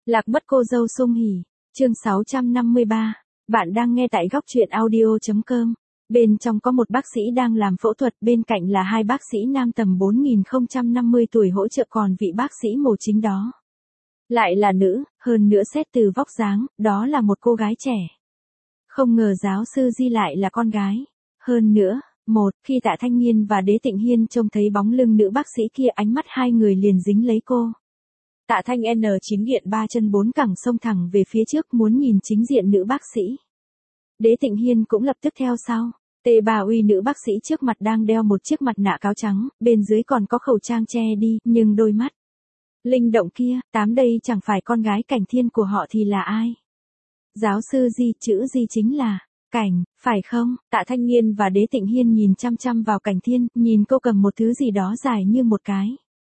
Lạc mất cô dâu sung hỉ, chương 653, bạn đang nghe tại góc truyện audio.com. Bên trong có một bác sĩ đang làm phẫu thuật, bên cạnh là hai bác sĩ nam tầm 4050 tuổi hỗ trợ, còn vị bác sĩ mổ chính đó lại là nữ, hơn nữa xét từ vóc dáng, đó là một cô gái trẻ. Không ngờ giáo sư Di lại là con gái. Hơn nữa, khi Tạ Thanh Nghiên và Đế Tịnh Hiên trông thấy bóng lưng nữ bác sĩ kia, ánh mắt hai người liền dính lấy cô. Tạ Thanh N9 nghiện ba chân bốn cẳng xông thẳng về phía trước muốn nhìn chính diện nữ bác sĩ. Đế Tịnh Hiên cũng lập tức theo sau. T3 uy nữ bác sĩ trước mặt đang đeo một chiếc mặt nạ cáo trắng, bên dưới còn có khẩu trang che đi, nhưng đôi mắt linh động kia, đây chẳng phải con gái Cảnh Thiên của họ thì là ai? Giáo sư Di, chữ Di chính là Cảnh, phải không? Tạ Thanh Nghiên và Đế Tịnh Hiên nhìn chăm chăm vào Cảnh Thiên, nhìn cô cầm một thứ gì đó dài như một cái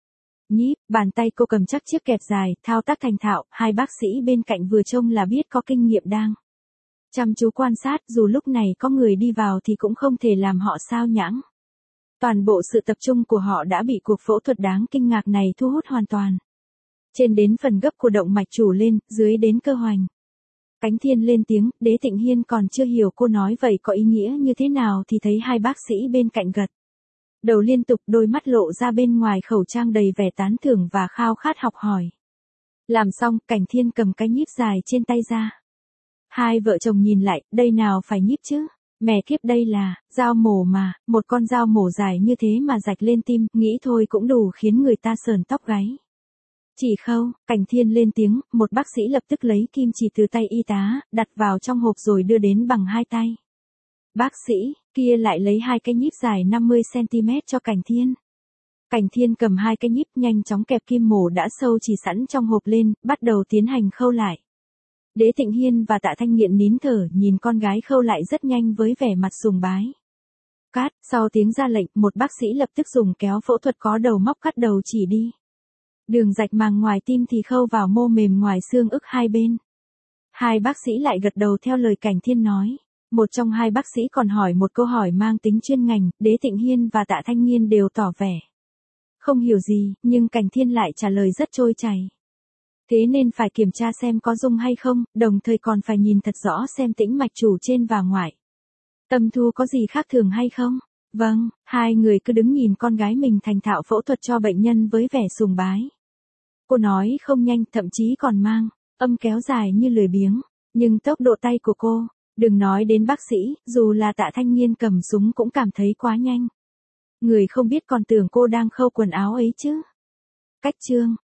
nhíp, bàn tay cô cầm chắc chiếc kẹp dài, thao tác thành thạo, hai bác sĩ bên cạnh vừa trông là biết có kinh nghiệm đang chăm chú quan sát, dù lúc này có người đi vào thì cũng không thể làm họ sao nhãng. Toàn bộ sự tập trung của họ đã bị cuộc phẫu thuật đáng kinh ngạc này thu hút hoàn toàn. Trên đến phần gấp của động mạch chủ lên, dưới đến cơ hoành. Cảnh Thiên lên tiếng, Đế Tịnh Hiên còn chưa hiểu cô nói vậy có ý nghĩa như thế nào thì thấy hai bác sĩ bên cạnh gật đầu liên tục, đôi mắt lộ ra bên ngoài khẩu trang đầy vẻ tán thưởng và khao khát học hỏi. Làm xong, Cảnh Thiên cầm cái nhíp dài trên tay ra. Hai vợ chồng nhìn lại, đây nào phải nhíp chứ? Mẹ kiếp, đây là dao mổ mà, một con dao mổ dài như thế mà rạch lên tim, nghĩ thôi cũng đủ khiến người ta sờn tóc gáy. Chỉ khâu, Cảnh Thiên lên tiếng, một bác sĩ lập tức lấy kim chỉ từ tay y tá, đặt vào trong hộp rồi đưa đến bằng hai tay. Bác sĩ kia lại lấy hai cái nhíp dài 50cm cho Cảnh Thiên. Cảnh Thiên cầm hai cái nhíp nhanh chóng kẹp kim mổ đã sâu chỉ sẵn trong hộp lên, bắt đầu tiến hành khâu lại. Đế Tịnh Hiên và Tạ Thanh Nghiện nín thở nhìn con gái khâu lại rất nhanh với vẻ mặt sùng bái. Sau tiếng ra lệnh, một bác sĩ lập tức dùng kéo phẫu thuật có đầu móc cắt đầu chỉ đi. Đường rạch màng ngoài tim thì khâu vào mô mềm ngoài xương ức hai bên. Hai bác sĩ lại gật đầu theo lời Cảnh Thiên nói. Một trong hai bác sĩ còn hỏi một câu hỏi mang tính chuyên ngành, Đế Tịnh Hiên và Tạ Thanh Nghiên đều tỏ vẻ không hiểu gì, nhưng Cảnh Thiên lại trả lời rất trôi chảy. Thế nên phải kiểm tra xem có rung hay không, đồng thời còn phải nhìn thật rõ xem tĩnh mạch chủ trên và ngoài. Tâm thu có gì khác thường hay không? Vâng, hai người cứ đứng nhìn con gái mình thành thạo phẫu thuật cho bệnh nhân với vẻ sùng bái. Cô nói không nhanh, thậm chí còn mang âm kéo dài như lười biếng, nhưng tốc độ tay của cô, đừng nói đến bác sĩ, dù là Tạ Thanh Nghiên cầm súng cũng cảm thấy quá nhanh. Người không biết còn tưởng cô đang khâu quần áo ấy chứ. Cách chương